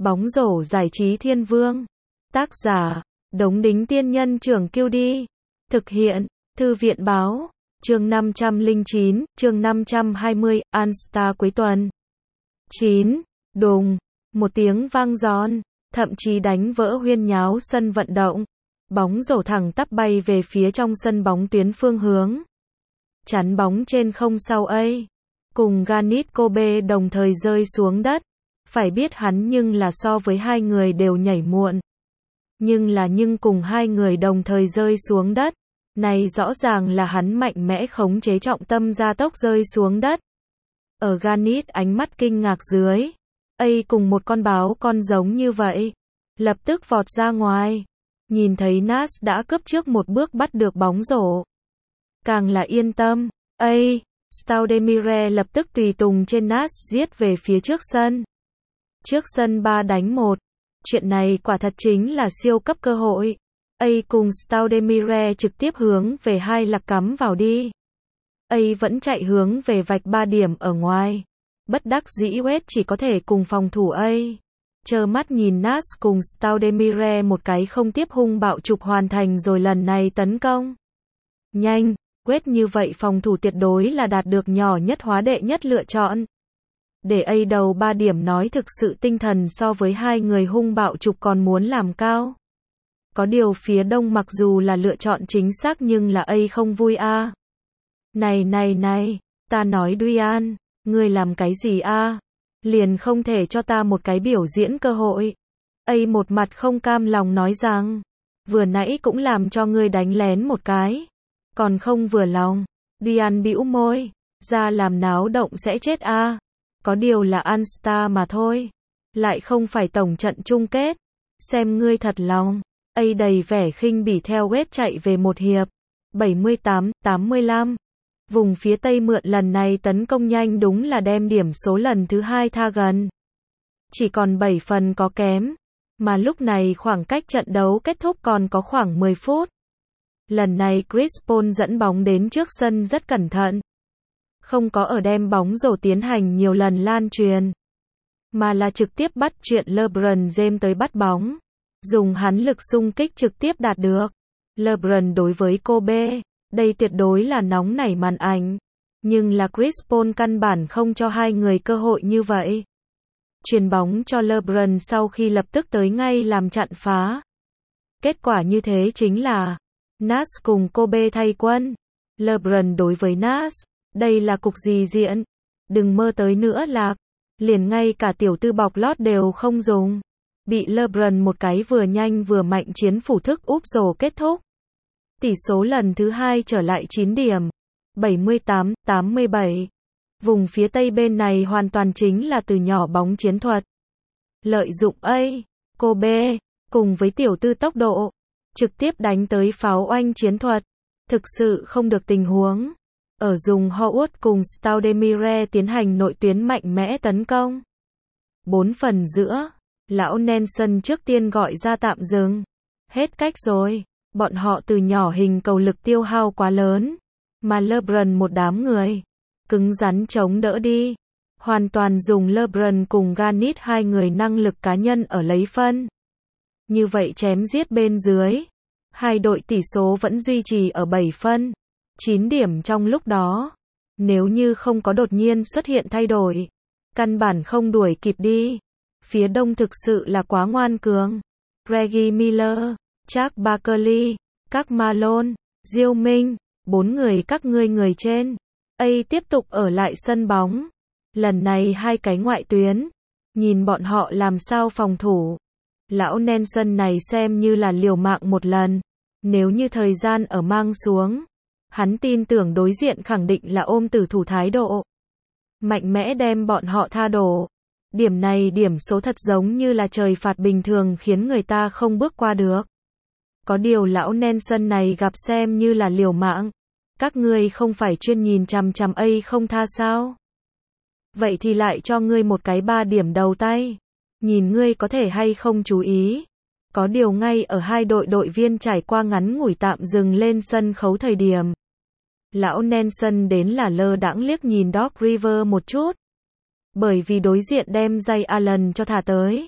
Bóng rổ giải trí thiên vương. Tác giả, Đống Đính Tiên Nhân Trưởng Kiêu Đi. Thực hiện, Thư viện Báo. Chương 509, chương 520, All-Star cuối tuần. 9. Đùng. Một tiếng vang giòn, thậm chí đánh vỡ huyên nháo sân vận động. Bóng rổ thẳng tắp bay về phía trong sân bóng tuyến phương hướng. Chắn bóng trên không sau A. Cùng Garnet Kobe đồng thời rơi xuống đất. Phải biết hắn nhưng là so với hai người đều nhảy muộn. Nhưng cùng hai người đồng thời rơi xuống đất. Này rõ ràng là hắn mạnh mẽ khống chế trọng tâm gia tốc rơi xuống đất. Ở Garnet ánh mắt kinh ngạc dưới. A cùng một con báo con giống như vậy. Lập tức vọt ra ngoài. Nhìn thấy Nash đã cướp trước một bước bắt được bóng rổ. Càng là yên tâm. A. Stoudemire lập tức tùy tùng trên Nash giết về phía trước sân. Trước sân 3 đánh 1. Chuyện này quả thật chính là siêu cấp cơ hội. A cùng Stoudemire trực tiếp hướng về hai lạc cắm vào đi. A vẫn chạy hướng về vạch 3 điểm ở ngoài. Bất đắc dĩ West chỉ có thể cùng phòng thủ A. Chờ mắt nhìn Nash cùng Stoudemire một cái không tiếp hung bạo trục hoàn thành rồi lần này tấn công. Nhanh, West như vậy phòng thủ tuyệt đối là đạt được nhỏ nhất hóa đệ nhất lựa chọn. Để A đầu 3 điểm nói thực sự tinh thần so với hai người hung bạo trục còn muốn làm cao. Có điều phía đông mặc dù là lựa chọn chính xác nhưng là A không vui a. Này, ta nói Duyan, ngươi làm cái gì a? Liền không thể cho ta một cái biểu diễn cơ hội. A một mặt không cam lòng nói rằng, vừa nãy cũng làm cho ngươi đánh lén một cái. Còn không vừa lòng. Duyan bĩu môi, ra làm náo động sẽ chết a. Có điều là All-Star mà thôi. Lại không phải tổng trận chung kết. Xem ngươi thật lòng. A đầy vẻ khinh bỉ theo West chạy về một hiệp. 78-85. Vùng phía Tây mượn lần này tấn công nhanh đúng là đem điểm số lần thứ 2 tha gần. Chỉ còn 7 phần có kém. Mà lúc này khoảng cách trận đấu kết thúc còn có khoảng 10 phút. Lần này Chris Paul dẫn bóng đến trước sân rất cẩn thận. Không có ở đem bóng rổ tiến hành nhiều lần lan truyền. Mà là trực tiếp bắt chuyện LeBron James tới bắt bóng. Dùng hắn lực xung kích trực tiếp đạt được. LeBron đối với Kobe. Đây tuyệt đối là nóng nảy màn ảnh. Nhưng là Chris Paul căn bản không cho hai người cơ hội như vậy. Chuyền bóng cho LeBron sau khi lập tức tới ngay làm chặn phá. Kết quả như thế chính là Nash cùng Kobe thay quân. LeBron đối với Nash. Đây là cục gì diễn? Đừng mơ tới nữa lạc. Liền ngay cả tiểu tư bọc lót đều không dùng. Bị LeBron một cái vừa nhanh vừa mạnh chiến phủ thức úp rổ kết thúc. Tỷ số lần thứ 2 trở lại 9 điểm. 78-87. Vùng phía Tây bên này hoàn toàn chính là từ nhỏ bóng chiến thuật. Lợi dụng A, Kobe, cùng với tiểu tư tốc độ. Trực tiếp đánh tới pháo oanh chiến thuật. Thực sự không được tình huống. Ở dùng Howard cùng Stoudemire tiến hành nội tuyến mạnh mẽ tấn công. 4 phần giữa. Lão Nelson trước tiên gọi ra tạm dừng. Hết cách rồi. Bọn họ từ nhỏ hình cầu lực tiêu hao quá lớn. Mà LeBron một đám người. Cứng rắn chống đỡ đi. Hoàn toàn dùng LeBron cùng Garnet hai người năng lực cá nhân ở lấy phân. Như vậy chém giết bên dưới. Hai đội tỷ số vẫn duy trì ở 7 phân. 9 điểm trong lúc đó. Nếu như không có đột nhiên xuất hiện thay đổi. Căn bản không đuổi kịp đi. Phía đông thực sự là quá ngoan cường. Reggie Miller, Chuck Barkley, các Malone, Diêu Minh, 4 người các ngươi người trên. A tiếp tục ở lại sân bóng. Lần này hai cái ngoại tuyến. Nhìn bọn họ làm sao phòng thủ. Lão Nelson này xem như là liều mạng một lần. Nếu như thời gian ở mang xuống. Hắn tin tưởng đối diện khẳng định là ôm tử thủ thái độ. Mạnh mẽ đem bọn họ tha đổ. Điểm này điểm số thật giống như là trời phạt bình thường khiến người ta không bước qua được. Có điều lão Nelson này gặp xem như là liều mạng. Các ngươi không phải chuyên nhìn chằm chằm A không tha sao? Vậy thì lại cho ngươi một cái 3 điểm đầu tay. Nhìn ngươi có thể hay không chú ý. Có điều ngay ở hai đội viên trải qua ngắn ngủi tạm dừng lên sân khấu thời điểm. Lão Nelson đến là lơ đãng liếc nhìn Doc Rivers một chút. Bởi vì đối diện đem Ray Allen cho thả tới.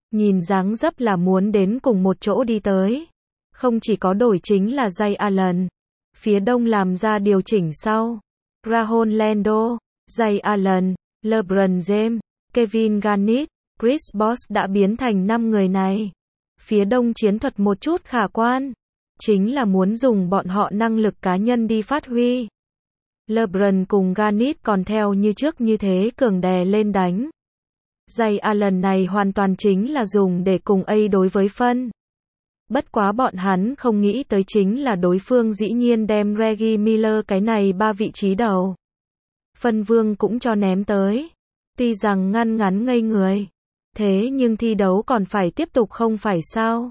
Nhìn dáng dấp là muốn đến cùng một chỗ đi tới. Không chỉ có đổi chính là Ray Allen. Phía đông làm ra điều chỉnh sau. Rajon Rondo, Ray Allen, LeBron James, Kevin Garnett, Chris Bosh đã biến thành 5 người này. Phía đông chiến thuật một chút khả quan. Chính là muốn dùng bọn họ năng lực cá nhân đi phát huy. LeBron cùng Garnett còn theo như trước như thế cường đè lên đánh. Ray Allen này hoàn toàn chính là dùng để cùng A đối với phân. Bất quá bọn hắn không nghĩ tới chính là đối phương dĩ nhiên đem Reggie Miller cái này 3 vị trí đầu. Phân vương cũng cho ném tới. Tuy rằng ngăn ngắn ngây người. Thế nhưng thi đấu còn phải tiếp tục không phải sao?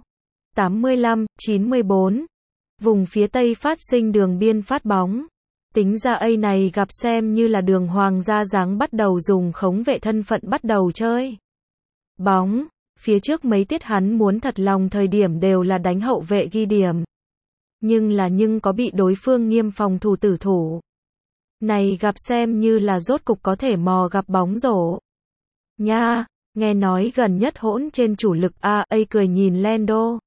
85-94. Vùng phía Tây phát sinh đường biên phát bóng. Tính ra A này gặp xem như là đường hoàng gia dáng bắt đầu dùng khống vệ thân phận bắt đầu chơi. Bóng. Phía trước mấy tiết hắn muốn thật lòng thời điểm đều là đánh hậu vệ ghi điểm. Nhưng có bị đối phương nghiêm phòng thủ tử thủ. Này gặp xem như là rốt cục có thể mò gặp bóng rổ. Nha, nghe nói gần nhất hỗn trên chủ lực A cười nhìn Lando.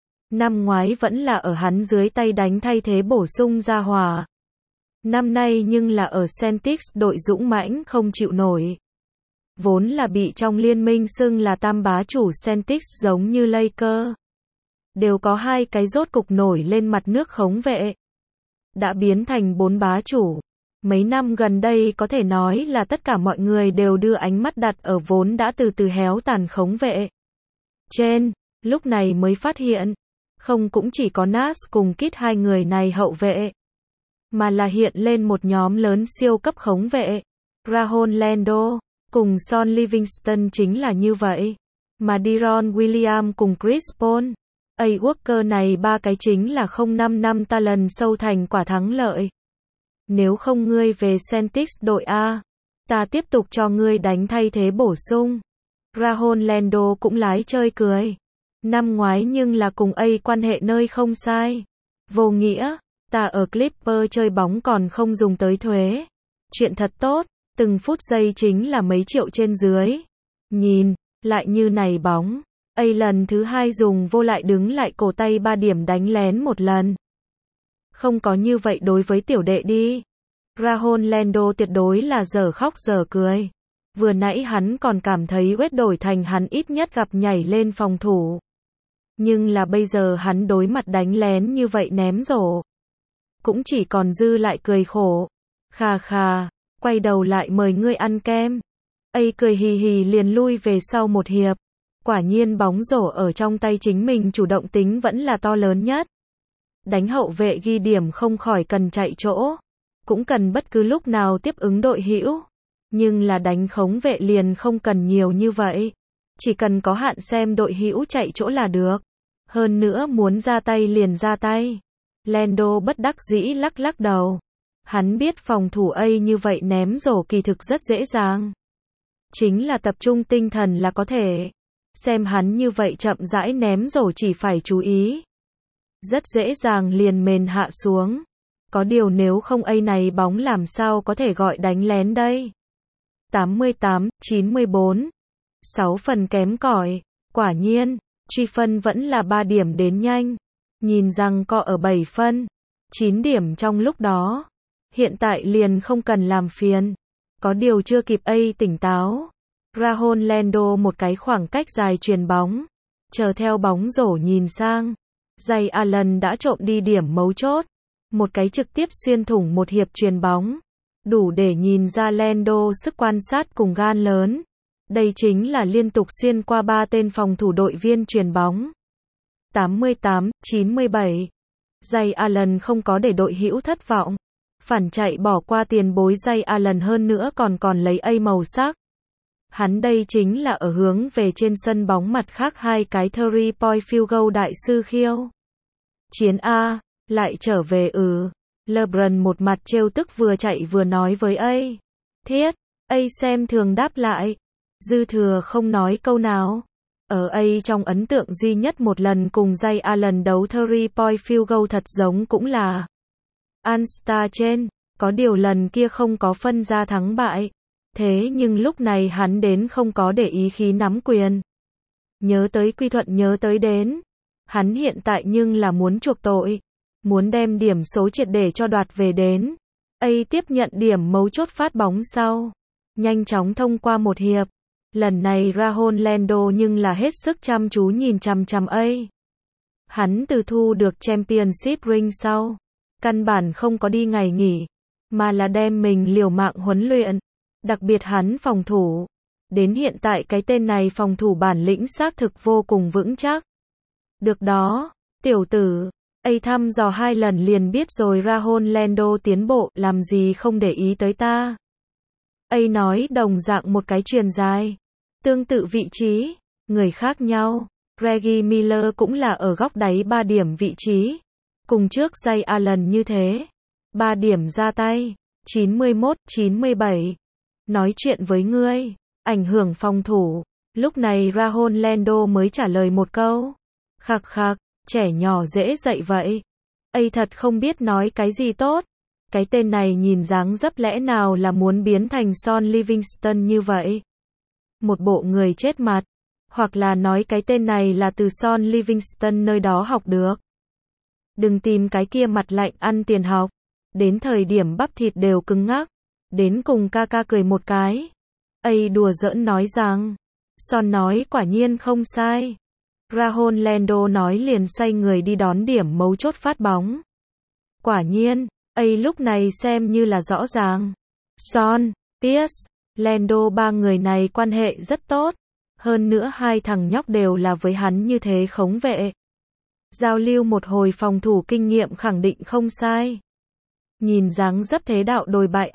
Năm ngoái vẫn là ở hắn dưới tay đánh thay thế bổ sung ra hòa. Năm nay nhưng là ở Celtics đội dũng mãnh không chịu nổi. Vốn là bị trong liên minh xưng là tam bá chủ Celtics giống như Lakers. Đều có 2 cái rốt cục nổi lên mặt nước khống vệ. Đã biến thành 4 bá chủ. Mấy năm gần đây có thể nói là tất cả mọi người đều đưa ánh mắt đặt ở vốn đã từ từ héo tàn khống vệ. Trên, lúc này mới phát hiện. Không cũng chỉ có Nash cùng Kidd 2 người này hậu vệ. Mà là hiện lên một nhóm lớn siêu cấp khống vệ. Rajon Rondo cùng Son Livingston chính là như vậy. Mà Deron Williams cùng Chris Paul. A Walker này 3 cái chính là 05 năm ta lần sâu thành quả thắng lợi. Nếu không ngươi về Celtics đội A, ta tiếp tục cho ngươi đánh thay thế bổ sung. Rajon Rondo cũng lái chơi cười. Năm ngoái nhưng là cùng A quan hệ nơi không sai. Vô nghĩa, ta ở Clipper chơi bóng còn không dùng tới thuế. Chuyện thật tốt, từng phút giây chính là mấy triệu trên dưới. Nhìn, lại như này bóng. A lần thứ 2 dùng vô lại đứng lại cổ tay 3 điểm đánh lén một lần. Không có như vậy đối với tiểu đệ đi. Rajon Rondo tuyệt đối là dở khóc dở cười. Vừa nãy hắn còn cảm thấy Wade đổi thành hắn ít nhất gặp nhảy lên phòng thủ. Nhưng là bây giờ hắn đối mặt đánh lén như vậy ném rổ. Cũng chỉ còn dư lại cười khổ. Khà khà, quay đầu lại mời ngươi ăn kem. A cười hì hì liền lui về sau một hiệp. Quả nhiên bóng rổ ở trong tay chính mình chủ động tính vẫn là to lớn nhất. Đánh hậu vệ ghi điểm không khỏi cần chạy chỗ. Cũng cần bất cứ lúc nào tiếp ứng đội hữu. Nhưng là đánh khống vệ liền không cần nhiều như vậy. Chỉ cần có hạn xem đội hữu chạy chỗ là được. Hơn nữa muốn ra tay liền ra tay. Lando bất đắc dĩ lắc lắc đầu. Hắn biết phòng thủ A như vậy ném rổ kỳ thực rất dễ dàng. Chính là tập trung tinh thần là có thể. Xem hắn như vậy chậm rãi ném rổ chỉ phải chú ý. Rất dễ dàng liền mền hạ xuống. Có điều nếu không A này bóng làm sao có thể gọi đánh lén đây. 88-94. 6 phần kém cỏi. Quả nhiên, truy phân vẫn là 3 điểm đến nhanh. Nhìn rằng co ở 7 phân. 9 điểm trong lúc đó. Hiện tại liền không cần làm phiền. Có điều chưa kịp A tỉnh táo. Rajon Rondo một cái khoảng cách dài chuyền bóng. Chờ theo bóng rổ nhìn sang. Ray Allen đã trộm đi điểm mấu chốt. Một cái trực tiếp xuyên thủng một hiệp chuyền bóng. Đủ để nhìn ra Lando sức quan sát cùng gan lớn. Đây chính là liên tục xuyên qua 3 tên phòng thủ đội viên chuyền bóng. 88-97. Ray Allen không có để đội hữu thất vọng. Phản chạy bỏ qua tiền bối Ray Allen hơn nữa còn lấy A màu sắc. Hắn đây chính là ở hướng về trên sân bóng mặt khác 2 cái 3-point field goal đại sư khiêu. Chiến A, lại trở về LeBron một mặt trêu tức vừa chạy vừa nói với A. Thiết, A xem thường đáp lại. Dư thừa không nói câu nào. Ở A trong ấn tượng duy nhất một lần cùng Ray Allen đấu 3-point field goal thật giống cũng là All-Star trên, có điều lần kia không có phân ra thắng bại. Thế nhưng lúc này hắn đến không có để ý khí nắm quyền. nhớ tới quy thuận, nhớ tới đến. Hắn hiện tại nhưng là muốn chuộc tội, muốn đem điểm số triệt để cho đoạt về đến. Tiếp nhận điểm mấu chốt phát bóng sau, nhanh chóng thông qua một hiệp. Lần này Rajon Lando nhưng là hết sức chăm chú nhìn chằm chằm Hắn từ thu được Championship ring sau, căn bản không có đi ngày nghỉ, mà là đem mình liều mạng huấn luyện. Đặc biệt hắn phòng thủ. Đến hiện tại cái tên này phòng thủ bản lĩnh xác thực vô cùng vững chắc. Được đó, tiểu tử, thăm dò 2 lần liền biết rồi Rajon Lando tiến bộ, làm gì không để ý tới ta. Nói đồng dạng một cái chuyền dài. Tương tự vị trí, người khác nhau. Reggie Miller cũng là ở góc đáy 3 điểm vị trí. Cùng trước Ray Allen như thế. 3 điểm ra tay. 91-97. Nói chuyện với ngươi. Ảnh hưởng phòng thủ. Lúc này Rajon Lando mới trả lời một câu. Khặc khặc, trẻ nhỏ dễ dạy vậy. Thật không biết nói cái gì tốt. Cái tên này nhìn dáng dấp lẽ nào là muốn biến thành Son Livingston như vậy. Một bộ người chết mặt. Hoặc là nói cái tên này là từ Son Livingston nơi đó học được. Đừng tìm cái kia mặt lạnh ăn tiền học. Đến thời điểm bắp thịt đều cứng ngắc. Đến cùng ca ca cười một cái. Đùa giỡn nói rằng. Son nói quả nhiên không sai. Rajon Lando nói liền xoay người đi đón điểm mấu chốt phát bóng. Quả nhiên, lúc này xem như là rõ ràng. Son, Pierce, Lando 3 người này quan hệ rất tốt. Hơn nữa 2 thằng nhóc đều là với hắn như thế khống vệ. Giao lưu một hồi phòng thủ kinh nghiệm khẳng định không sai. Nhìn dáng dấp thế đạo đồi bại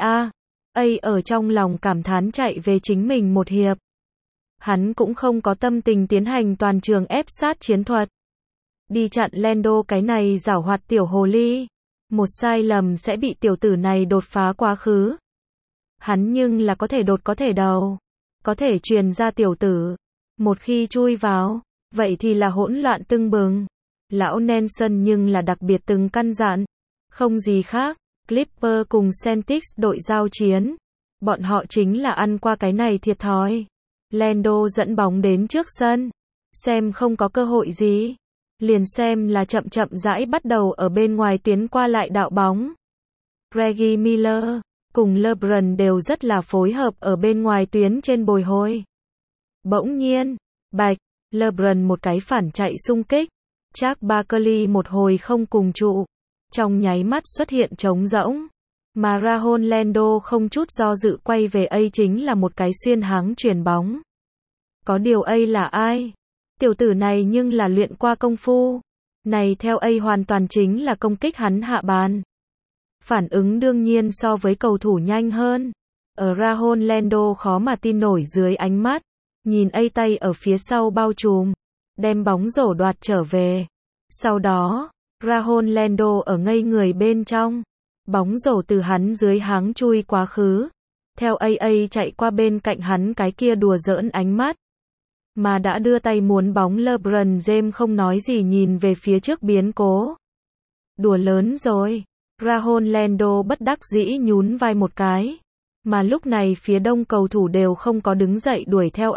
ở trong lòng cảm thán chạy về chính mình một hiệp. Hắn cũng không có tâm tình tiến hành toàn trường ép sát chiến thuật. Đi chặn Lando cái này giảo hoạt tiểu hồ ly. Một sai lầm sẽ bị tiểu tử này đột phá quá khứ. Hắn nhưng là có thể đột có thể đầu. Có thể truyền ra tiểu tử. Một khi chui vào, vậy thì là hỗn loạn tưng bừng. Lão Nelson nhưng là đặc biệt từng căn dặn. Không gì khác, Clipper cùng Celtics đội giao chiến. Bọn họ chính là ăn qua cái này thiệt thòi. Lando dẫn bóng đến trước sân. Xem không có cơ hội gì. Liền xem là chậm chậm rãi bắt đầu ở bên ngoài tuyến qua lại đạo bóng. Reggie Miller cùng LeBron đều rất là phối hợp ở bên ngoài tuyến trên bồi hồi. Bỗng nhiên, bạch, LeBron một cái phản chạy xung kích. Charles Barkley một hồi không cùng trụ. Trong nháy mắt xuất hiện trống rỗng. Mà Rajon Lando không chút do dự quay về chính là một cái xuyên háng chuyền bóng. Có điều là ai? Tiểu tử này nhưng là luyện qua công phu. Này theo hoàn toàn chính là công kích hắn hạ bàn. Phản ứng đương nhiên so với cầu thủ nhanh hơn. Ở Rajon Lando khó mà tin nổi dưới ánh mắt. Nhìn tay ở phía sau bao trùm. Đem bóng rổ đoạt trở về. Sau đó, Rajon Lando ở ngây người bên trong. Bóng rổ từ hắn dưới háng chui quá khứ. Theo chạy qua bên cạnh hắn cái kia đùa giỡn ánh mắt. Mà đã đưa tay muốn bóng LeBron James không nói gì nhìn về phía trước biến cố. Đùa lớn rồi. Rajon Lando bất đắc dĩ nhún vai một cái. Mà lúc này phía đông cầu thủ đều không có đứng dậy đuổi theo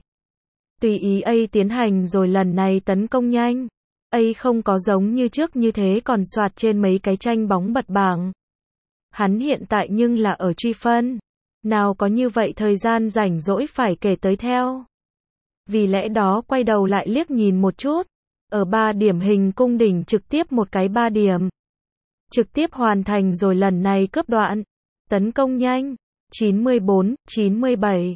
Tùy ý tiến hành rồi lần này tấn công nhanh. Không có giống như trước như thế còn soạt trên mấy cái tranh bóng bật bảng. Hắn hiện tại nhưng là ở truy phân. Nào có như vậy thời gian rảnh rỗi phải kể tới theo. Vì lẽ đó quay đầu lại liếc nhìn một chút. Ở 3 điểm hình cung đỉnh trực tiếp một cái 3 điểm. Trực tiếp hoàn thành rồi lần này cướp đoạn. Tấn công nhanh. 94-97.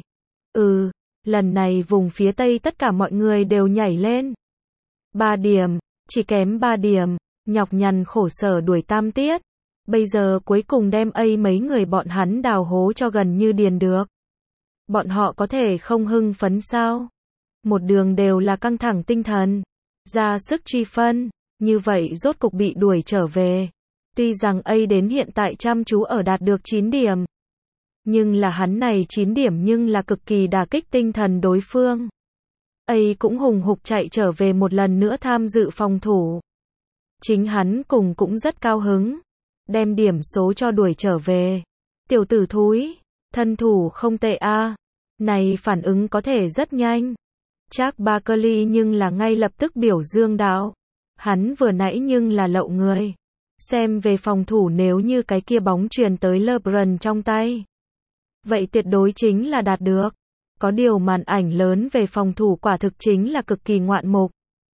Lần này vùng phía Tây tất cả mọi người đều nhảy lên. 3 điểm. Chỉ kém 3 điểm. Nhọc nhằn khổ sở đuổi tam tiết. Bây giờ cuối cùng đem mấy người bọn hắn đào hố cho gần như điền được. Bọn họ có thể không hưng phấn sao? Một đường đều là căng thẳng tinh thần. Ra sức truy phân. Như vậy rốt cục bị đuổi trở về. Tuy rằng đến hiện tại chăm chú ở đạt được 9 điểm. Nhưng là hắn này 9 điểm nhưng là cực kỳ đả kích tinh thần đối phương. Cũng hùng hục chạy trở về một lần nữa tham dự phòng thủ. Chính hắn cùng cũng rất cao hứng. Đem điểm số cho đuổi trở về. Tiểu tử thúi, thân thủ không tệ Này phản ứng có thể rất nhanh. Charles Barkley nhưng là ngay lập tức biểu dương đạo. Hắn vừa nãy nhưng là lậu người. Xem về phòng thủ nếu như cái kia bóng truyền tới LeBron trong tay. Vậy tuyệt đối chính là đạt được. Có điều màn ảnh lớn về phòng thủ quả thực chính là cực kỳ ngoạn mục.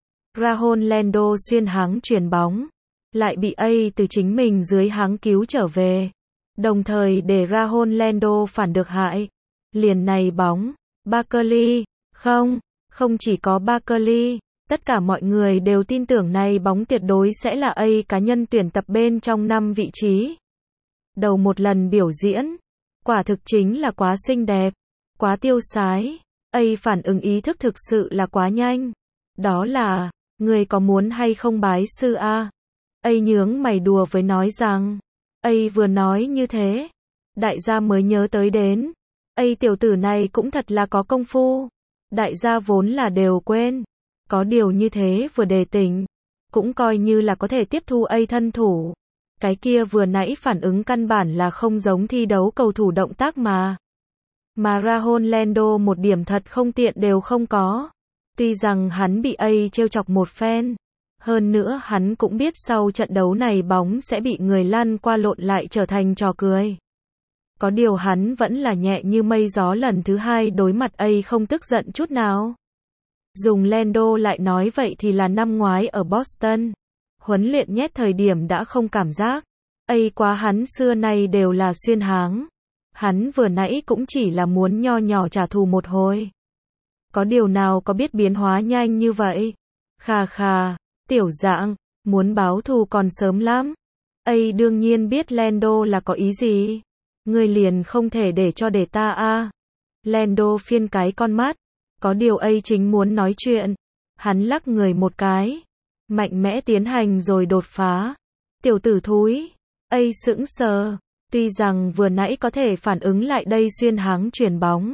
Rajon Rondo xuyên háng chuyền bóng. Lại bị A từ chính mình dưới háng cứu trở về. Đồng thời để Rajon Rondo phản được hại. Liền này bóng. Barkley. Không chỉ có Barkley. Tất cả mọi người đều tin tưởng này bóng tuyệt đối sẽ là A cá nhân tuyển tập bên trong 5 vị trí. Đầu một lần biểu diễn. Quả thực chính là quá xinh đẹp. Quá tiêu sái. A phản ứng ý thức thực sự là quá nhanh. Đó là, người có muốn hay không bái sư a? A nhướng mày đùa với nói rằng. A vừa nói như thế. Đại gia mới nhớ tới đến. A tiểu tử này cũng thật là có công phu. Đại gia vốn là đều quên. Có điều như thế vừa đề tỉnh. Cũng coi như là có thể tiếp thu A thân thủ. Cái kia vừa nãy phản ứng căn bản là không giống thi đấu cầu thủ động tác mà. Mà Rajon Rondo một điểm thật không tiện đều không có. Tuy rằng hắn bị A trêu chọc một phen. Hơn nữa hắn cũng biết sau trận đấu này bóng sẽ bị người lăn qua lộn lại trở thành trò cười. Có điều hắn vẫn là nhẹ như mây gió lần thứ hai đối mặt A không tức giận chút nào. Dùng Rondo lại nói vậy thì là năm ngoái ở Boston. Huấn luyện nhét thời điểm đã không cảm giác. A quá hắn xưa nay đều là xuyên háng. Hắn vừa nãy cũng chỉ là muốn nho nhỏ trả thù một hồi. Có điều nào có biết biến hóa nhanh như vậy. Khà, tiểu dạng, muốn báo thù còn sớm lắm. A đương nhiên biết Rondo là có ý gì. Người liền không thể để cho để ta a. Rondo phiên cái con mắt. Có điều A chính muốn nói chuyện. Hắn lắc người một cái. Mạnh mẽ tiến hành rồi đột phá. Tiểu tử thúi. A sững sờ. Tuy rằng vừa nãy có thể phản ứng lại đây xuyên háng chuyền bóng.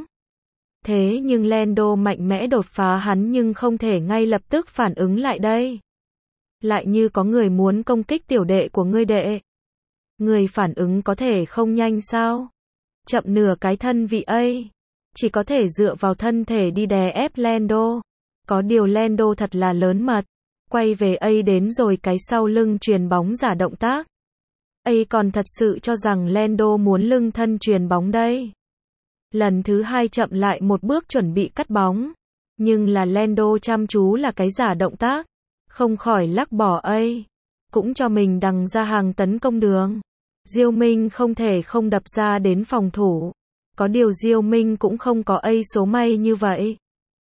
Thế nhưng Rondo mạnh mẽ đột phá hắn nhưng không thể ngay lập tức phản ứng lại đây. Lại như có người muốn công kích tiểu đệ của ngươi đệ. Người phản ứng có thể không nhanh sao? Chậm nửa cái thân vị A. Chỉ có thể dựa vào thân thể đi đè ép Rondo. Có điều Rondo thật là lớn mật. Quay về A đến rồi cái sau lưng chuyền bóng giả động tác. A còn thật sự cho rằng Rondo muốn lưng thân chuyền bóng đây. Lần thứ hai chậm lại một bước chuẩn bị cắt bóng. Nhưng là Rondo chăm chú là cái giả động tác. Không khỏi lắc bỏ A. Cũng cho mình đằng ra hàng tấn công đường. Diêu Minh không thể không đập ra đến phòng thủ. Có điều Diêu Minh cũng không có A số may như vậy.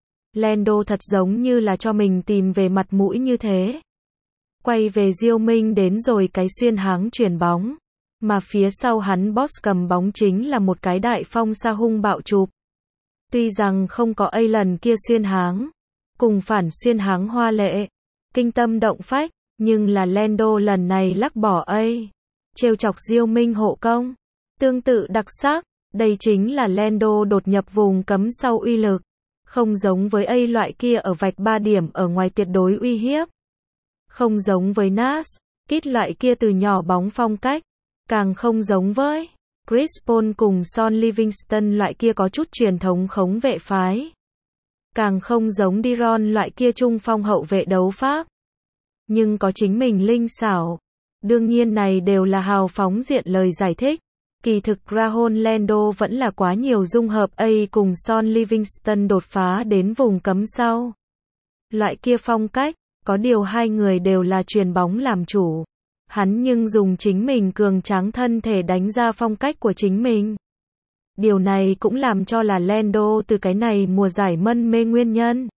Rondo thật giống như là cho mình tìm về mặt mũi như thế. Quay về Diêu Minh đến rồi cái xuyên háng chuyền bóng. Mà phía sau hắn boss cầm bóng chính là một cái đại phong sa hung bạo chụp. Tuy rằng không có A lần kia xuyên háng. Cùng phản xuyên háng hoa lệ. Kinh tâm động phách. Nhưng là Rondo lần này lắc bỏ A. Trêu chọc Diêu Minh hộ công. Tương tự đặc sắc. Đây chính là Rondo đột nhập vùng cấm sau uy lực. Không giống với A loại kia ở vạch 3 điểm ở ngoài tuyệt đối uy hiếp. Không giống với Nash, Kidd loại kia từ nhỏ bóng phong cách. Càng không giống với Chris Paul cùng Son Livingston loại kia có chút truyền thống khống vệ phái. Càng không giống De'Ron loại kia trung phong hậu vệ đấu pháp. Nhưng có chính mình linh xảo. Đương nhiên này đều là hào phóng diện lời giải thích. Kỳ thực Rajon Rondo vẫn là quá nhiều dung hợp A cùng Son Livingston đột phá đến vùng cấm sau. Loại kia phong cách, có điều hai người đều là chuyền bóng làm chủ. Hắn nhưng dùng chính mình cường tráng thân thể đánh ra phong cách của chính mình. Điều này cũng làm cho là Rondo từ cái này mùa giải mân mê nguyên nhân.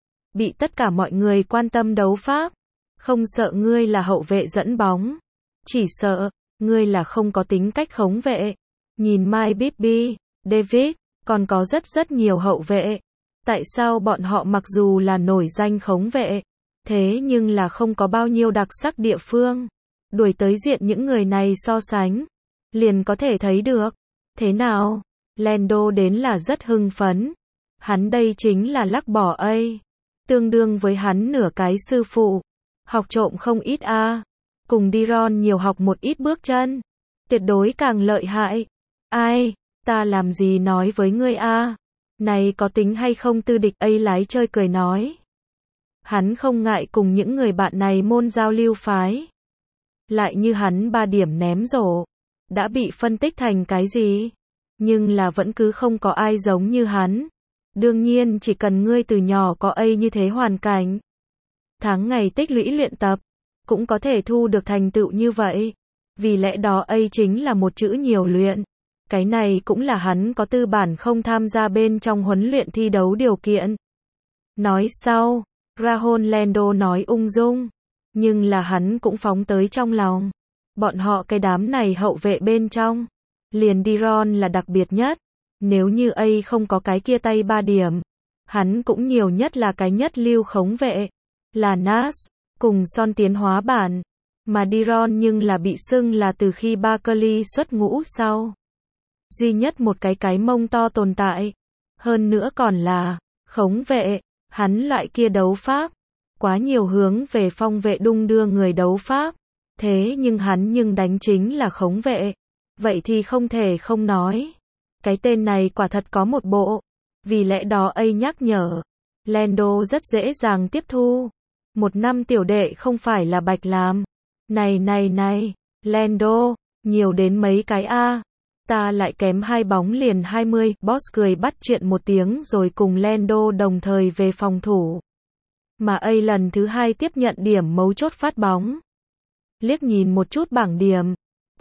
Bị tất cả mọi người quan tâm đấu pháp. Không sợ ngươi là hậu vệ dẫn bóng. Chỉ sợ ngươi là không có tính cách khống vệ. Nhìn Mike Bibby, David, còn có rất nhiều hậu vệ. Tại sao bọn họ mặc dù là nổi danh khống vệ, thế nhưng là không có bao nhiêu đặc sắc địa phương. Đuổi tới diện những người này so sánh, liền có thể thấy được. Thế nào? Rondo đến là rất hưng phấn. Hắn đây chính là lắc bỏ A. Tương đương với hắn nửa cái sư phụ. Học trộm không ít a. Cùng De'Ron nhiều học một ít bước chân. Tuyệt đối càng lợi hại. Ai? Ta làm gì nói với ngươi a? Này có tính hay không Tư Địch ấy lái chơi cười nói. Hắn không ngại cùng những người bạn này môn giao lưu phái. Lại như hắn 3 điểm ném rổ. Đã bị phân tích thành cái gì? Nhưng là vẫn cứ không có ai giống như hắn. Đương nhiên chỉ cần ngươi từ nhỏ có như thế hoàn cảnh. Tháng ngày tích lũy luyện tập. Cũng có thể thu được thành tựu như vậy. Vì lẽ đó chính là một chữ nhiều luyện. Cái này cũng là hắn có tư bản không tham gia bên trong huấn luyện thi đấu điều kiện. Nói sau, Rajon Lando nói ung dung. Nhưng là hắn cũng phóng tới trong lòng. Bọn họ cái đám này hậu vệ bên trong. Liền Diron là đặc biệt nhất. Nếu như không có cái kia tay 3 điểm. Hắn cũng nhiều nhất là cái nhất lưu khống vệ. Là Nas, cùng Son tiến hóa bản. Mà Diron nhưng là bị xưng là từ khi Barkley xuất ngũ sau. Duy nhất một cái mông to tồn tại. Hơn nữa còn là khống vệ. Hắn loại kia đấu pháp. Quá nhiều hướng về phong vệ đung đưa người đấu pháp. Thế nhưng hắn đánh chính là khống vệ. Vậy thì không thể không nói. Cái tên này quả thật có một bộ. Vì lẽ đó nhắc nhở. Lando rất dễ dàng tiếp thu. 1 năm tiểu đệ không phải là bạch làm. Này, Lando, nhiều đến mấy cái a. Ta lại kém 2 bóng liền 20, boss cười bắt chuyện một tiếng rồi cùng Lando đồng thời về phòng thủ. Mà lần thứ 2 tiếp nhận điểm mấu chốt phát bóng. Liếc nhìn một chút bảng điểm.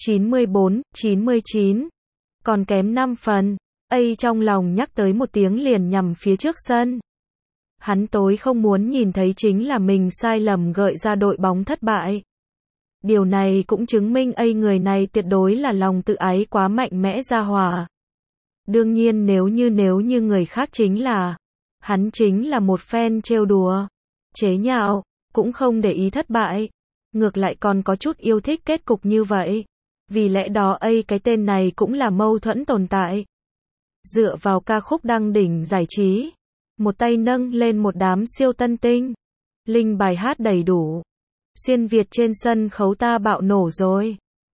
94, 99. Còn kém 5 phần. Trong lòng nhắc tới một tiếng liền nhằm phía trước sân. Hắn tối không muốn nhìn thấy chính là mình sai lầm gợi ra đội bóng thất bại. Điều này cũng chứng minh người này tuyệt đối là lòng tự ái quá mạnh mẽ ra hỏa. Đương nhiên nếu như người khác chính là, hắn chính là một fan trêu đùa, chế nhạo, cũng không để ý thất bại. Ngược lại còn có chút yêu thích kết cục như vậy. Vì lẽ đó cái tên này cũng là mâu thuẫn tồn tại. Dựa vào ca khúc đăng đỉnh giải trí. Một tay nâng lên một đám siêu tân tinh. Linh bài hát đầy đủ. Xuyên Việt trên sân khấu ta bạo nổ rồi.